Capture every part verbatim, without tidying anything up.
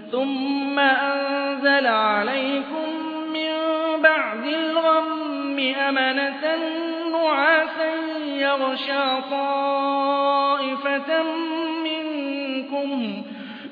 ثم أنزل عليكم من بعد الغم أمنة نعاسا يغشى طائفة منكم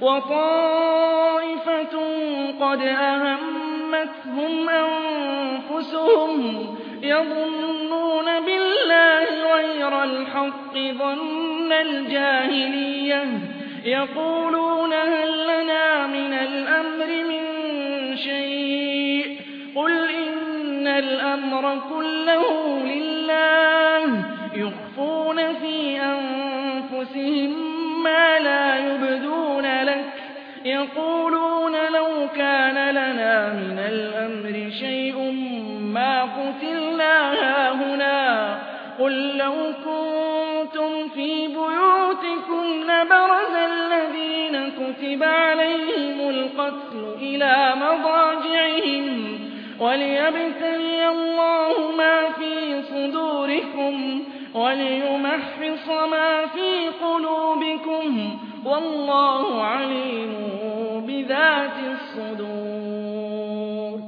وطائفة قد أهمتهم أنفسهم يظنون بالله غير الحق ظن الجاهلية يقولون هل لنا من الأمر من شيء قل إن الأمر كله لله يخفون في أنفسهم ما لا يبدون لك يقولون لو كان لنا من الأمر شيء ما قتلنا هاهنا قل لو كنتم في بيوتكم لبرز الذين كتب عليهم القتل إلى مضاجعهم وليبتلي الله ما في صدوركم وليمحص ما في قلوبكم والله عليم بذات الصدور.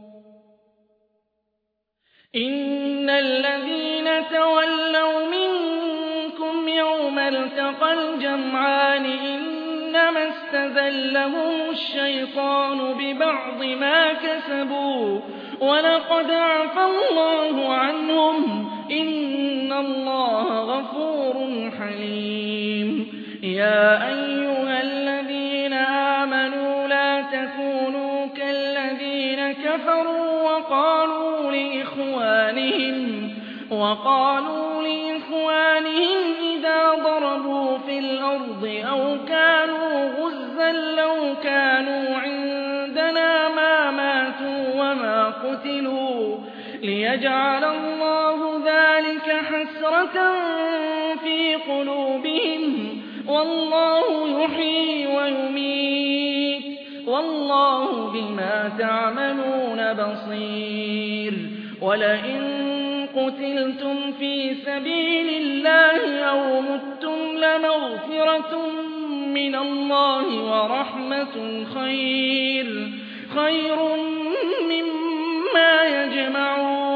إن الذين تولوا منكم يوم التقى الجمعان إنما استزلهم الشيطان ببعض ما كسبوا ولقد عفى الله عنهم إن الله غفور حليم. يا أيها الذين آمنوا لا تكونوا كالذين كفروا وقالوا لإخوانهم وقالوا لإخوانهم إذا ضربوا في الأرض أو كانوا غزا لو كانوا عندنا ما ماتوا وما قتلوا ليجعل الله ذلك حسرة في قلوبهم والله يحيي ويميت والله بما تعملون بصير. ولئن قتلتم في سبيل الله أو متم لمغفرة من الله ورحمة خير خير مما يجمعون.